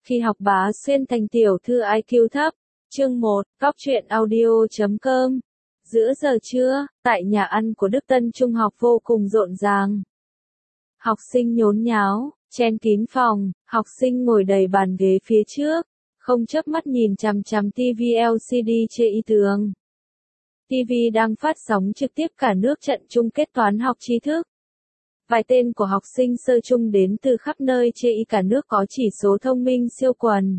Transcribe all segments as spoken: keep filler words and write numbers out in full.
Khi học bá xuyên thành tiểu thư i kiu thấp. Chương một, Cóc truyện audio chấm com. Giữa giờ trưa, tại nhà ăn của Đức Tân Trung học vô cùng rộn ràng. Học sinh nhốn nháo, chen kín phòng, học sinh ngồi đầy bàn ghế phía trước, không chớp mắt nhìn chằm chằm ti vi lờ xê đê chê y tường. ti vi đang phát sóng trực tiếp cả nước trận chung kết toán học tri thức. Vài tên của học sinh sơ trung đến từ khắp nơi chê y cả nước có chỉ số thông minh siêu quần.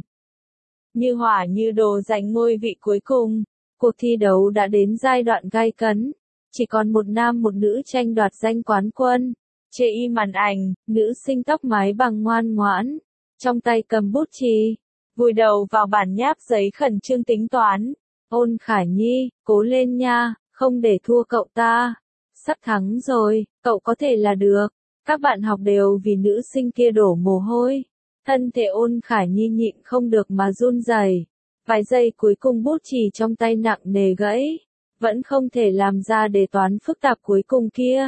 Như hỏa như đồ giành ngôi vị cuối cùng, cuộc thi đấu đã đến giai đoạn gay cấn. Chỉ còn một nam một nữ tranh đoạt danh quán quân. Chê y màn ảnh, nữ sinh tóc mái bằng ngoan ngoãn, trong tay cầm bút chì, vùi đầu vào bản nháp giấy khẩn trương tính toán. Ôn Khả Nhi, cố lên nha, không để thua cậu ta. Sắp thắng rồi, cậu có thể là được. Các bạn học đều vì nữ sinh kia đổ mồ hôi. Thân thể Ôn Khả Nhi nhịn không được mà run rẩy. Vài giây cuối cùng bút chì trong tay nặng nề gãy. Vẫn không thể làm ra đề toán phức tạp cuối cùng kia.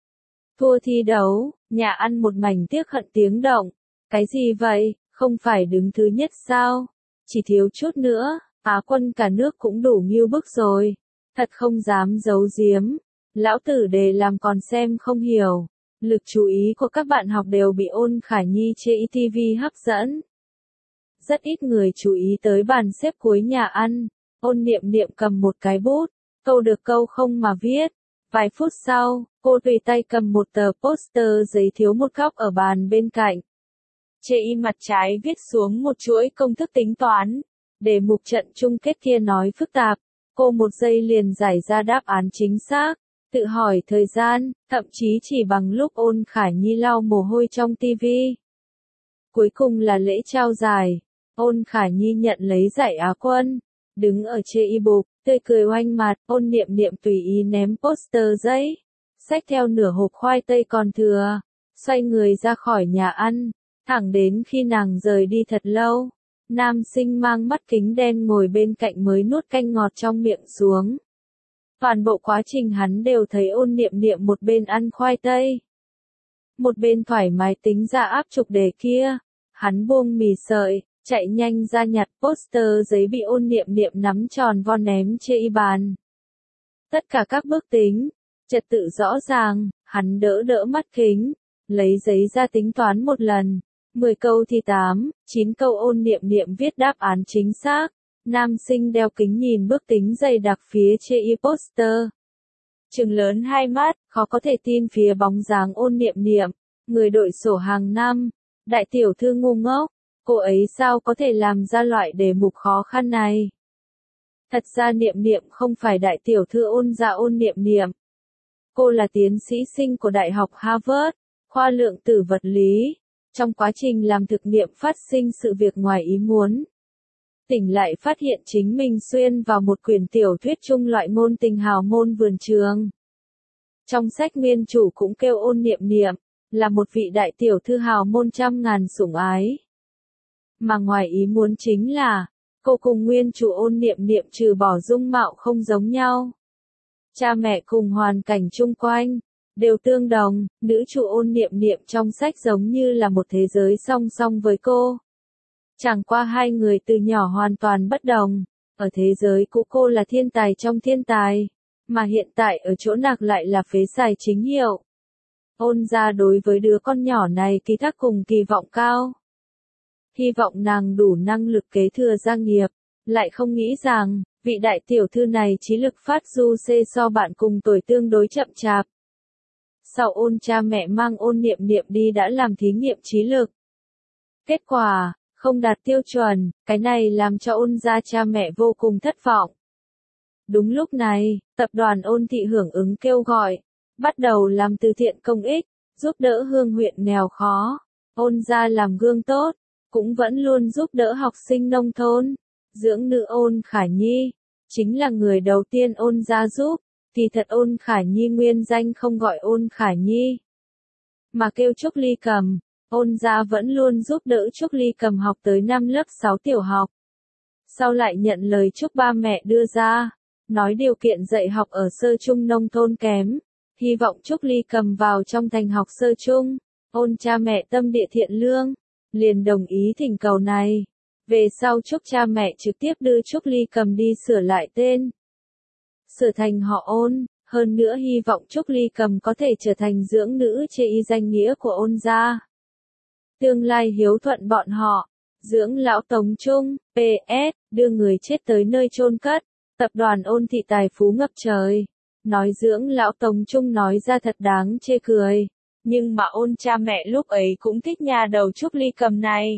Thua thi đấu, nhà ăn một mảnh tiếc hận tiếng động. Cái gì vậy, không phải đứng thứ nhất sao? Chỉ thiếu chút nữa, Á quân cả nước cũng đủ nghiêu bức rồi. Thật không dám giấu giếm. Lão tử đề làm còn xem không hiểu. Lực chú ý của các bạn học đều bị Ôn Khả Nhi chê y ti vi hấp dẫn. Rất ít người chú ý tới bàn xếp cuối nhà ăn. Ôn Niệm Niệm cầm một cái bút, câu được câu không mà viết. Vài phút sau, cô tùy tay cầm một tờ poster giấy thiếu một góc ở bàn bên cạnh. Chê y mặt trái viết xuống một chuỗi công thức tính toán. Đề mục trận chung kết kia nói phức tạp. Cô một giây liền giải ra đáp án chính xác. Tự hỏi thời gian, thậm chí chỉ bằng lúc Ôn Khả Nhi lau mồ hôi trong ti vi. Cuối cùng là lễ trao giải. Ôn Khả Nhi nhận lấy giải Á quân. Đứng ở chê y bục, tươi cười oanh mặt, Ôn Niệm Niệm tùy ý ném poster giấy. Xách theo nửa hộp khoai tây còn thừa. Xoay người ra khỏi nhà ăn. Thẳng đến khi nàng rời đi thật lâu. Nam sinh mang mắt kính đen ngồi bên cạnh mới nuốt canh ngọt trong miệng xuống. Toàn bộ quá trình hắn đều thấy Ôn Niệm Niệm một bên ăn khoai tây. Một bên thoải mái tính ra áp trục đề kia. Hắn buông mì sợi, chạy nhanh ra nhặt poster giấy bị Ôn Niệm Niệm nắm tròn vo ném chê y bàn. Tất cả các bước tính, trật tự rõ ràng, hắn đỡ đỡ mắt kính, lấy giấy ra tính toán một lần. mười câu thì tám, chín câu Ôn Niệm Niệm viết đáp án chính xác. Nam sinh đeo kính nhìn bước tính dày đặc phía chê y poster. Trừng lớn hai mắt, khó có thể tin phía bóng dáng Ôn Niệm Niệm, người đội sổ hàng năm. Đại tiểu thư ngu ngốc, cô ấy sao có thể làm ra loại đề mục khó khăn này? Thật ra Niệm Niệm không phải đại tiểu thư Ôn gia Ôn Niệm Niệm. Cô là tiến sĩ sinh của Đại học Harvard, khoa lượng tử vật lý. Trong quá trình làm thực nghiệm phát sinh sự việc ngoài ý muốn. Tỉnh lại phát hiện chính mình xuyên vào một quyển tiểu thuyết chung loại ngôn tình hào môn vườn trường. Trong sách nguyên chủ cũng kêu Ôn Niệm Niệm, là một vị đại tiểu thư hào môn trăm ngàn sủng ái. Mà ngoài ý muốn chính là, cô cùng nguyên chủ Ôn Niệm Niệm trừ bỏ dung mạo không giống nhau. Cha mẹ cùng hoàn cảnh chung quanh, đều tương đồng, nữ chủ Ôn Niệm Niệm trong sách giống như là một thế giới song song với cô. Chẳng qua hai người từ nhỏ hoàn toàn bất đồng, ở thế giới cũ cô là thiên tài trong thiên tài, mà hiện tại ở chỗ nạc lại là phế sài chính hiệu. Ôn gia đối với đứa con nhỏ này ký thác cùng kỳ vọng cao. Hy vọng nàng đủ năng lực kế thừa gia nghiệp, lại không nghĩ rằng, vị đại tiểu thư này trí lực phát du xê so bạn cùng tuổi tương đối chậm chạp. Sau Ôn cha mẹ mang Ôn Niệm Niệm đi đã làm thí nghiệm trí lực. Kết quả, không đạt tiêu chuẩn, cái này làm cho Ôn gia cha mẹ vô cùng thất vọng. Đúng lúc này, tập đoàn Ôn thị hưởng ứng kêu gọi, bắt đầu làm từ thiện công ích, giúp đỡ hương huyện nghèo khó. Ôn gia làm gương tốt, cũng vẫn luôn giúp đỡ học sinh nông thôn. Dưỡng nữ Ôn Khả Nhi, chính là người đầu tiên Ôn gia giúp. Thì thật Ôn Khả Nhi nguyên danh không gọi Ôn Khả Nhi, mà kêu Trúc Ly Cầm. Ôn gia vẫn luôn giúp đỡ Trúc Ly Cầm học tới năm lớp sáu tiểu học. Sau lại nhận lời Trúc ba mẹ đưa ra, nói điều kiện dạy học ở sơ trung nông thôn kém, hy vọng Trúc Ly Cầm vào trong thành học sơ trung. Ôn cha mẹ tâm địa thiện lương, liền đồng ý thỉnh cầu này. Về sau Trúc cha mẹ trực tiếp đưa Trúc Ly Cầm đi sửa lại tên. Sửa thành họ Ôn, hơn nữa hy vọng Trúc Ly Cầm có thể trở thành dưỡng nữ chê y danh nghĩa của Ôn gia. Tương lai hiếu thuận bọn họ, dưỡng lão Tống Trung, pê ét, đưa người chết tới nơi chôn cất, tập đoàn Ôn thị tài phú ngập trời. Nói dưỡng lão Tống Trung nói ra thật đáng chê cười. Nhưng mà Ôn cha mẹ lúc ấy cũng thích nhà đầu Trúc Ly Cầm này.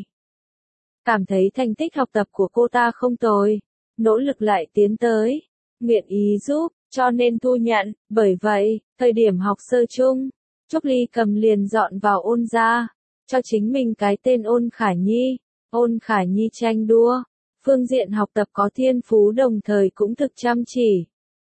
Cảm thấy thành tích học tập của cô ta không tồi, nỗ lực lại tiến tới, nguyện ý giúp, cho nên thu nhận. Bởi vậy, thời điểm học sơ chung, Trúc Ly Cầm liền dọn vào Ôn gia, cho chính mình cái tên Ôn Khả Nhi. Ôn Khả Nhi tranh đua, phương diện học tập có thiên phú đồng thời cũng thực chăm chỉ.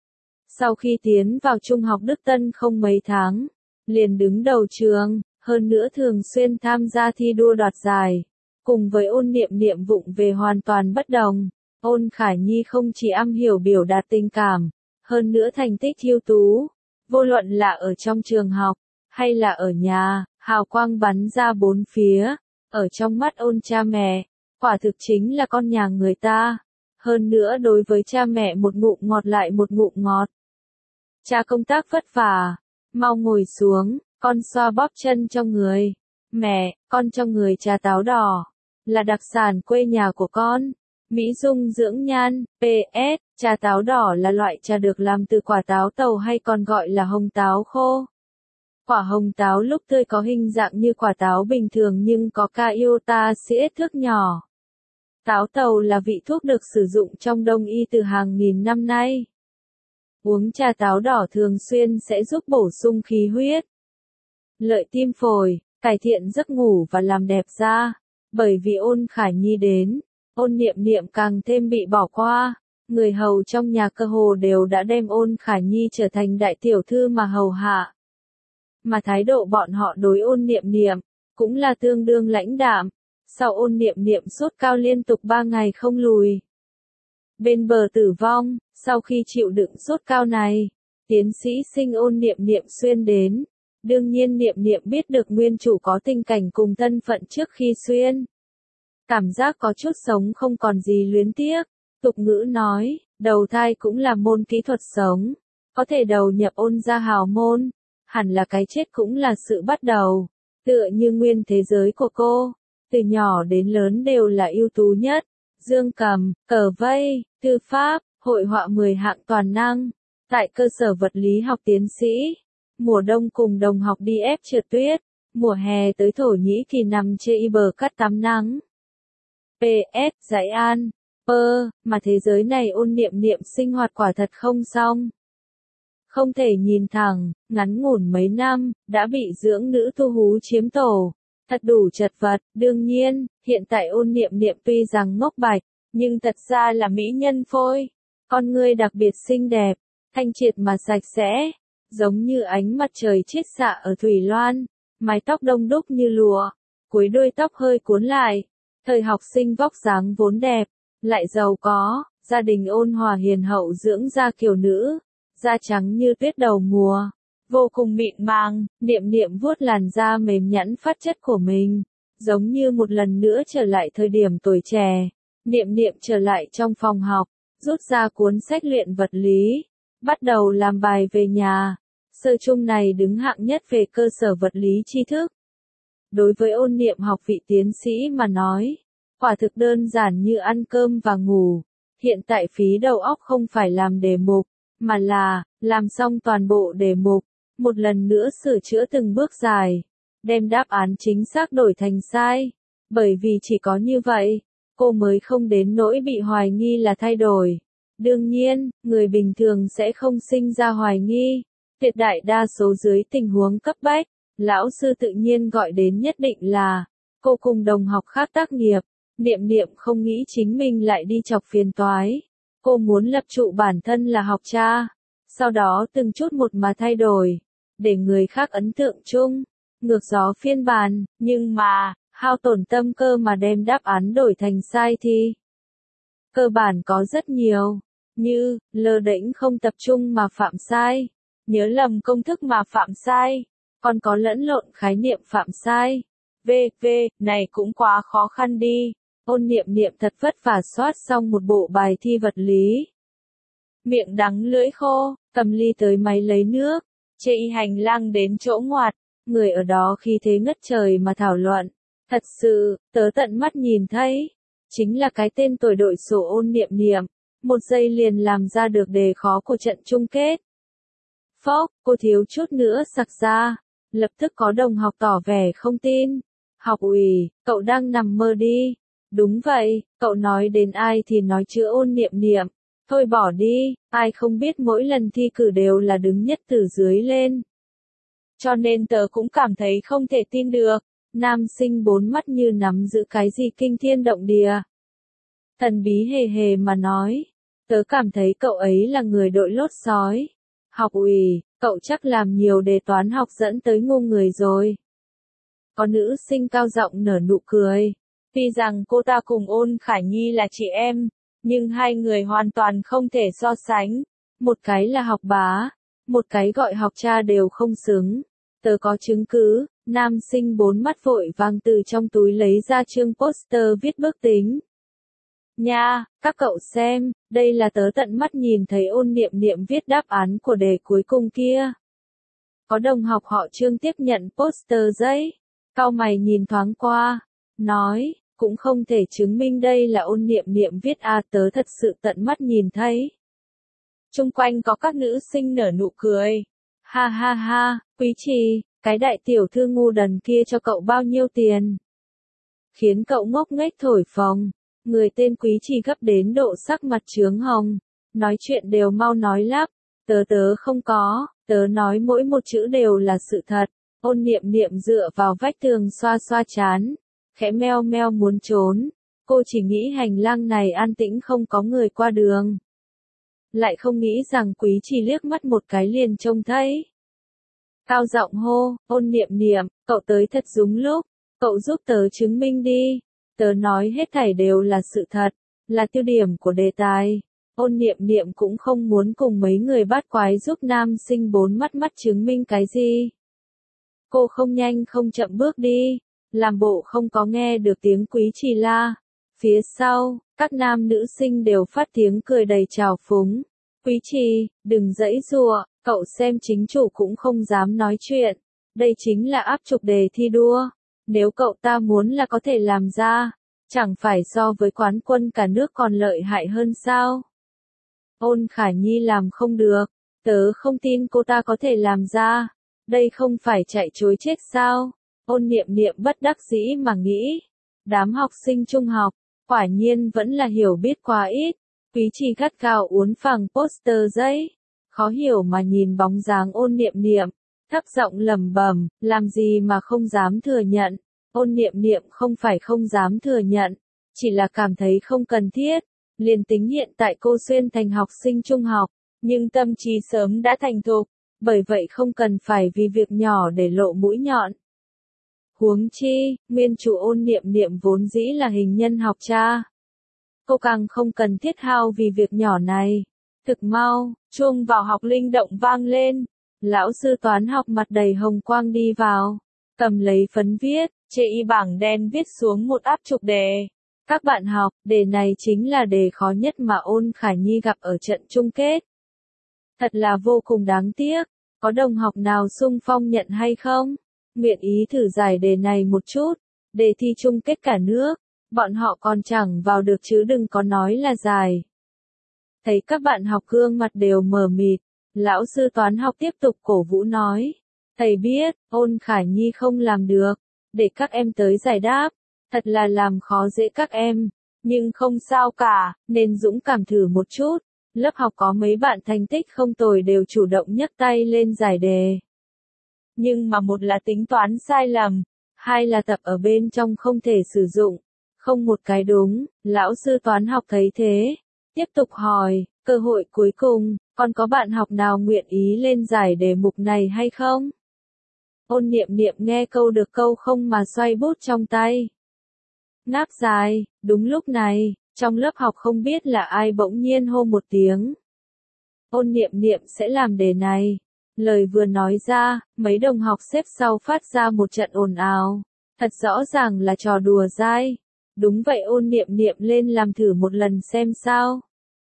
Sau khi tiến vào trung học Đức Tân không mấy tháng, liền đứng đầu trường, hơn nữa thường xuyên tham gia thi đua đoạt giải. Cùng với Ôn Niệm Niệm vụng về hoàn toàn bất đồng, Ôn Khả Nhi không chỉ am hiểu biểu đạt tình cảm, hơn nữa thành tích ưu tú, vô luận là ở trong trường học, hay là ở nhà, hào quang bắn ra bốn phía, ở trong mắt Ôn cha mẹ, quả thực chính là con nhà người ta, hơn nữa đối với cha mẹ một ngụm ngọt lại một ngụm ngọt. Cha công tác vất vả, mau ngồi xuống, con xoa bóp chân cho người. Mẹ, con cho người trà táo đỏ, là đặc sản quê nhà của con. Mỹ Dung dưỡng nhan, pê ét, trà táo đỏ là loại trà được làm từ quả táo tàu hay còn gọi là hồng táo khô. Quả hồng táo lúc tươi có hình dạng như quả táo bình thường nhưng có iota acid thước nhỏ. Táo tàu là vị thuốc được sử dụng trong Đông y từ hàng nghìn năm nay. Uống trà táo đỏ thường xuyên sẽ giúp bổ sung khí huyết, lợi tim phổi, cải thiện giấc ngủ và làm đẹp da. Bởi vì Ôn Khả Nhi đến, Ôn Niệm Niệm càng thêm bị bỏ qua. Người hầu trong nhà cơ hồ đều đã đem Ôn Khả Nhi trở thành đại tiểu thư mà hầu hạ. Mà thái độ bọn họ đối Ôn Niệm Niệm cũng là tương đương lãnh đạm. Sau Ôn Niệm Niệm sốt cao liên tục ba ngày không lùi, bên bờ tử vong, sau khi chịu đựng sốt cao này, tiến sĩ sinh Ôn Niệm Niệm xuyên đến. Đương nhiên Niệm Niệm biết được nguyên chủ có tình cảnh cùng thân phận trước khi xuyên. Cảm giác có chút sống không còn gì luyến tiếc. Tục ngữ nói, đầu thai cũng là môn kỹ thuật sống. Có thể đầu nhập Ôn gia hào môn. Hẳn là cái chết cũng là sự bắt đầu. Tựa như nguyên thế giới của cô. Từ nhỏ đến lớn đều là ưu tú nhất. Dương cầm, cờ vây, thư pháp, hội họa mười hạng toàn năng. Tại cơ sở vật lý học tiến sĩ. Mùa đông cùng đồng học đi ép trượt tuyết, mùa hè tới Thổ Nhĩ Kỳ nằm trên bờ cát tắm nắng. pê ét, Giải An, pơ, mà thế giới này Ôn Niệm Niệm sinh hoạt quả thật không xong. Không thể nhìn thẳng, ngắn ngủn mấy năm, đã bị dưỡng nữ tu hú chiếm tổ, thật đủ chật vật. Đương nhiên, hiện tại Ôn Niệm Niệm tuy rằng ngốc bạch, nhưng thật ra là mỹ nhân phôi, con ngươi đặc biệt xinh đẹp, thanh triệt mà sạch sẽ. Giống như ánh mặt trời chiết xạ ở thủy loan, mái tóc đông đúc như lụa, cuối đuôi tóc hơi cuốn lại. Thời học sinh vóc dáng vốn đẹp, lại giàu có, gia đình ôn hòa hiền hậu dưỡng da kiều nữ, da trắng như tuyết đầu mùa, vô cùng mịn màng. Niệm Niệm vuốt làn da mềm nhẵn phát chất của mình, giống như một lần nữa trở lại thời điểm tuổi trẻ. Niệm Niệm trở lại trong phòng học, rút ra cuốn sách luyện vật lý, bắt đầu làm bài về nhà. Sơ chung này đứng hạng nhất về cơ sở vật lý tri thức. Đối với Ôn Niệm học vị tiến sĩ mà nói, quả thực đơn giản như ăn cơm và ngủ. Hiện tại phí đầu óc không phải làm đề mục, mà là làm xong toàn bộ đề mục, một lần nữa sửa chữa từng bước dài, đem đáp án chính xác đổi thành sai. Bởi vì chỉ có như vậy, cô mới không đến nỗi bị hoài nghi là thay đổi. Đương nhiên, người bình thường sẽ không sinh ra hoài nghi. Tuyệt đại đa số dưới tình huống cấp bách, lão sư tự nhiên gọi đến nhất định là cô cùng đồng học khác tác nghiệp. Niệm Niệm không nghĩ chính mình lại đi chọc phiền toái. Cô muốn lập trụ bản thân là học cha, sau đó từng chút một mà thay đổi, để người khác ấn tượng chung, ngược gió phiên bản. Nhưng mà, hao tổn tâm cơ mà đem đáp án đổi thành sai thì cơ bản có rất nhiều, như lơ đễnh không tập trung mà phạm sai, nhớ lầm công thức mà phạm sai, còn có lẫn lộn khái niệm phạm sai. V, V, này cũng quá khó khăn đi. Ôn niệm niệm thật vất vả soát xong một bộ bài thi vật lý. Miệng đắng lưỡi khô, cầm ly tới máy lấy nước, chạy hành lang đến chỗ ngoặt, người ở đó khi thế ngất trời mà thảo luận. Thật sự, tớ tận mắt nhìn thấy, chính là cái tên tuổi đội sổ ôn niệm niệm, một giây liền làm ra được đề khó của trận chung kết. Phốc, cô thiếu chút nữa sặc ra, lập tức có đồng học tỏ vẻ không tin. Học ủy, cậu đang nằm mơ đi. Đúng vậy, cậu nói đến ai thì nói chữ ôn niệm niệm. Thôi bỏ đi, ai không biết mỗi lần thi cử đều là đứng nhất từ dưới lên. Cho nên tớ cũng cảm thấy không thể tin được. Nam sinh bốn mắt như nắm giữ cái gì kinh thiên động địa. Thần bí hề hề mà nói. Tớ cảm thấy cậu ấy là người đội lốt sói. Học ủy, cậu chắc làm nhiều đề toán học dẫn tới ngu người rồi. Có nữ sinh cao giọng nở nụ cười. Tuy rằng cô ta cùng Ôn Khả Nhi là chị em, nhưng hai người hoàn toàn không thể so sánh. Một cái là học bá, một cái gọi học cha đều không xứng. Tớ có chứng cứ. Nam sinh bốn mắt vội vàng từ trong túi lấy ra chương poster viết bước tính. Nha, các cậu xem, đây là tớ tận mắt nhìn thấy ôn niệm niệm viết đáp án của đề cuối cùng kia. Có đồng học họ Trương tiếp nhận poster giấy, cau mày nhìn thoáng qua, nói, cũng không thể chứng minh đây là ôn niệm niệm viết à, tớ thật sự tận mắt nhìn thấy. Chung quanh có các nữ sinh nở nụ cười. Ha ha ha, Quý Trì, cái đại tiểu thư ngu đần kia cho cậu bao nhiêu tiền? Khiến cậu ngốc nghếch thổi phồng. Người tên Quý Trì gấp đến độ sắc mặt chướng hồng. Nói chuyện đều mau nói lắp. Tớ tớ không có, tớ nói mỗi một chữ đều là sự thật. Ôn niệm niệm dựa vào vách tường xoa xoa chán. Khẽ meo meo muốn trốn. Cô chỉ nghĩ hành lang này an tĩnh không có người qua đường. Lại không nghĩ rằng Quý Trì liếc mắt một cái liền trông thấy. Cao giọng hô, ôn niệm niệm, cậu tới thật đúng lúc, cậu giúp tớ chứng minh đi. Tớ nói hết thảy đều là sự thật, là tiêu điểm của đề tài. Ôn niệm niệm cũng không muốn cùng mấy người bát quái giúp nam sinh bốn mắt mắt chứng minh cái gì. Cô không nhanh không chậm bước đi, làm bộ không có nghe được tiếng Quý Trì la. Phía sau, các nam nữ sinh đều phát tiếng cười đầy trào phúng. Quý Trì, đừng giãy giụa, cậu xem chính chủ cũng không dám nói chuyện. Đây chính là áp trục đề thi đua. Nếu cậu ta muốn là có thể làm ra, chẳng phải so với quán quân cả nước còn lợi hại hơn sao? Ôn Khả Nhi làm không được, tớ không tin cô ta có thể làm ra. Đây không phải chạy chối chết sao? Ôn niệm niệm bất đắc dĩ mà nghĩ. Đám học sinh trung học, quả nhiên vẫn là hiểu biết quá ít. Quý Trì gắt gao uốn phẳng poster giấy, khó hiểu mà nhìn bóng dáng ôn niệm niệm, thấp giọng lẩm bẩm, làm gì mà không dám thừa nhận. Ôn niệm niệm không phải không dám thừa nhận, chỉ là cảm thấy không cần thiết. Liền tính hiện tại cô xuyên thành học sinh trung học, nhưng tâm trí sớm đã thành thục, bởi vậy không cần phải vì việc nhỏ để lộ mũi nhọn. Huống chi, nguyên chủ ôn niệm niệm vốn dĩ là hình nhân học cha. Cô càng không cần thiết hao vì việc nhỏ này. Thực mau, chuông vào học linh động vang lên. Lão sư toán học mặt đầy hồng quang đi vào, cầm lấy phấn viết, chê y bảng đen viết xuống một áp trục đề. Các bạn học, đề này chính là đề khó nhất mà Ôn Khả Nhi gặp ở trận chung kết. Thật là vô cùng đáng tiếc, có đồng học nào xung phong nhận hay không? Nguyện ý thử giải đề này một chút, đề thi chung kết cả nước, bọn họ còn chẳng vào được chứ đừng có nói là giải. Thấy các bạn học gương mặt đều mờ mịt, lão sư toán học tiếp tục cổ vũ nói. Thầy biết, Ôn Khả Nhi không làm được, để các em tới giải đáp, thật là làm khó dễ các em, nhưng không sao cả, nên dũng cảm thử một chút. Lớp học có mấy bạn thành tích không tồi đều chủ động nhấc tay lên giải đề. Nhưng mà một là tính toán sai lầm, hai là tập ở bên trong không thể sử dụng, không một cái đúng. Lão sư toán học thấy thế, tiếp tục hỏi, cơ hội cuối cùng, còn có bạn học nào nguyện ý lên giải đề mục này hay không? Ôn niệm niệm nghe câu được câu không mà xoay bút trong tay. Ngáp dài, đúng lúc này, trong lớp học không biết là ai bỗng nhiên hô một tiếng. Ôn niệm niệm sẽ làm đề này. Lời vừa nói ra, mấy đồng học xếp sau phát ra một trận ồn ào. Thật rõ ràng là trò đùa dai. Đúng vậy, Ôn Niệm Niệm lên làm thử một lần xem sao.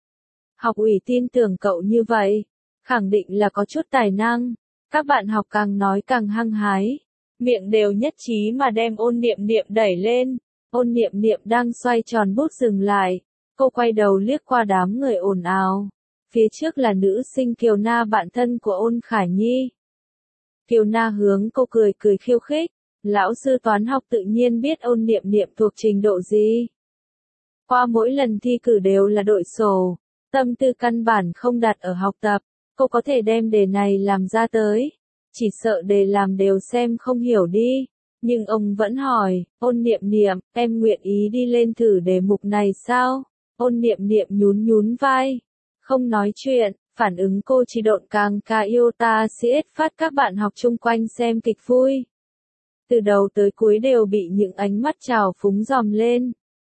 Học ủy tin tưởng cậu như vậy, khẳng định là có chút tài năng. Các bạn học càng nói càng hăng hái, miệng đều nhất trí mà đem Ôn Niệm Niệm đẩy lên. Ôn Niệm Niệm đang xoay tròn bút dừng lại, cô quay đầu liếc qua đám người ồn ào. Phía trước là nữ sinh Kiều Na, bạn thân của Ôn Khải Nhi. Kiều Na hướng cô cười cười khiêu khích, lão sư toán học tự nhiên biết Ôn Niệm Niệm thuộc trình độ gì. Qua mỗi lần thi cử đều là đội sổ, tâm tư căn bản không đặt ở học tập, cô có thể đem đề này làm ra tới, chỉ sợ đề làm đều xem không hiểu đi. Nhưng ông vẫn hỏi, Ôn Niệm Niệm, em nguyện ý đi lên thử đề mục này sao? Ôn Niệm Niệm nhún nhún vai, không nói chuyện, phản ứng cô chỉ độn càng ca yêu ta siết phát các bạn học chung quanh xem kịch vui. Từ đầu tới cuối đều bị những ánh mắt trào phúng dòm lên.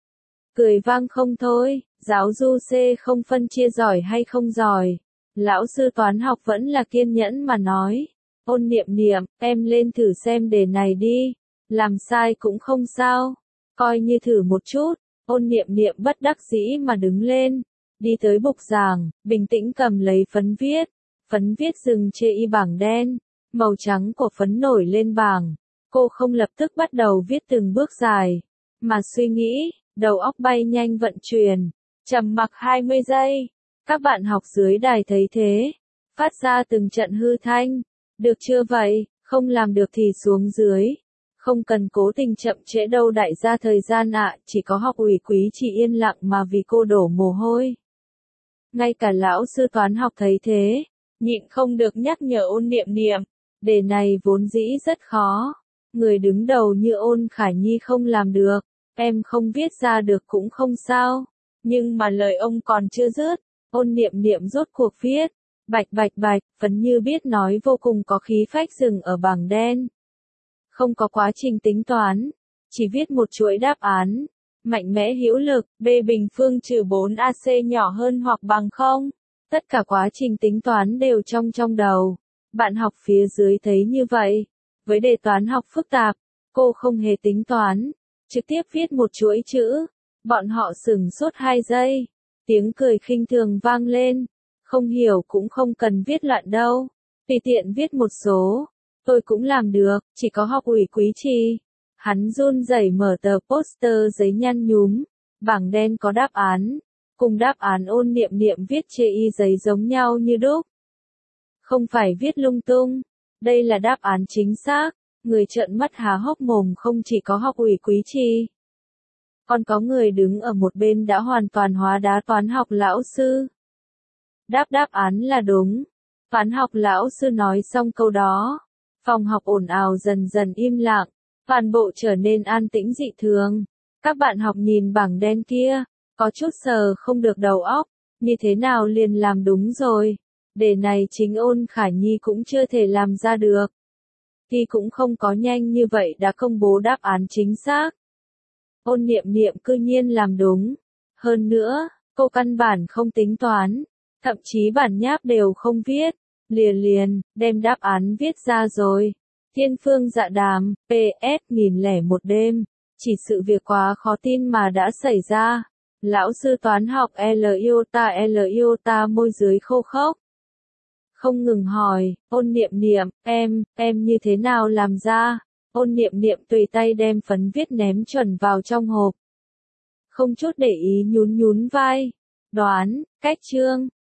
Cười vang không thôi, giáo du C không phân chia giỏi hay không giỏi. Lão sư toán học vẫn là kiên nhẫn mà nói, Ôn Niệm Niệm, em lên thử xem đề này đi, làm sai cũng không sao, coi như thử một chút. Ôn Niệm Niệm bất đắc dĩ mà đứng lên, đi tới bục giảng, bình tĩnh cầm lấy phấn viết, phấn viết dừng chê y bảng đen, màu trắng của phấn nổi lên bảng, cô không lập tức bắt đầu viết từng bước dài, mà suy nghĩ, đầu óc bay nhanh vận chuyển, trầm mặc hai mươi giây, các bạn học dưới đài thấy thế, phát ra từng trận hư thanh, được chưa vậy, không làm được thì xuống dưới. Không cần cố tình chậm trễ đâu đại gia thời gian ạ, chỉ có học ủy quý chỉ yên lặng mà vì cô đổ mồ hôi. Ngay cả lão sư toán học thấy thế, nhịn không được nhắc nhở Ôn Niệm Niệm, đề này vốn dĩ rất khó, người đứng đầu như Ôn Khải Nhi không làm được, em không viết ra được cũng không sao, nhưng mà lời ông còn chưa dứt, Ôn Niệm Niệm rốt cuộc viết, bạch bạch bạch, phấn như biết nói vô cùng có khí phách dừng ở bảng đen. Không có quá trình tính toán, chỉ viết một chuỗi đáp án, mạnh mẽ hữu lực, B bình phương trừ bốn A C nhỏ hơn hoặc bằng không. Tất cả quá trình tính toán đều trong trong đầu. Bạn học phía dưới thấy như vậy. Với đề toán học phức tạp, cô không hề tính toán, trực tiếp viết một chuỗi chữ. Bọn họ sửng sốt hai giây. Tiếng cười khinh thường vang lên. Không hiểu cũng không cần viết loạn đâu. Tùy tiện viết một số. Tôi cũng làm được, chỉ có học ủy quý trì. Hắn run rẩy mở tờ poster giấy nhăn nhúm, bảng đen có đáp án, cùng đáp án Ôn Niệm Niệm viết chê y giấy giống nhau như đúc. Không phải viết lung tung, đây là đáp án chính xác, người trợn mắt há hốc mồm không chỉ có học ủy quý trì. Còn có người đứng ở một bên đã hoàn toàn hóa đá toán học lão sư. Đáp đáp án là đúng, toán học lão sư nói xong câu đó. Phòng học ồn ào dần dần im lặng, toàn bộ trở nên an tĩnh dị thường. Các bạn học nhìn bảng đen kia, có chút sờ không được đầu óc, như thế nào liền làm đúng rồi. Đề này chính Ôn Khải Nhi cũng chưa thể làm ra được. Thì cũng không có nhanh như vậy đã công bố đáp án chính xác. Ôn Niệm Niệm cư nhiên làm đúng. Hơn nữa, cô căn bản không tính toán, thậm chí bản nháp đều không viết. Liền liền, đem đáp án viết ra rồi. Thiên phương dạ đàm, pê ét nghìn lẻ một đêm. Chỉ sự việc quá khó tin mà đã xảy ra. Lão sư toán học L iota L iota môi dưới khô khốc. Không ngừng hỏi, Ôn Niệm Niệm, em, em như thế nào làm ra? Ôn Niệm Niệm tùy tay đem phấn viết ném chuẩn vào trong hộp. Không chút để ý nhún nhún vai. Đoán, cách chương.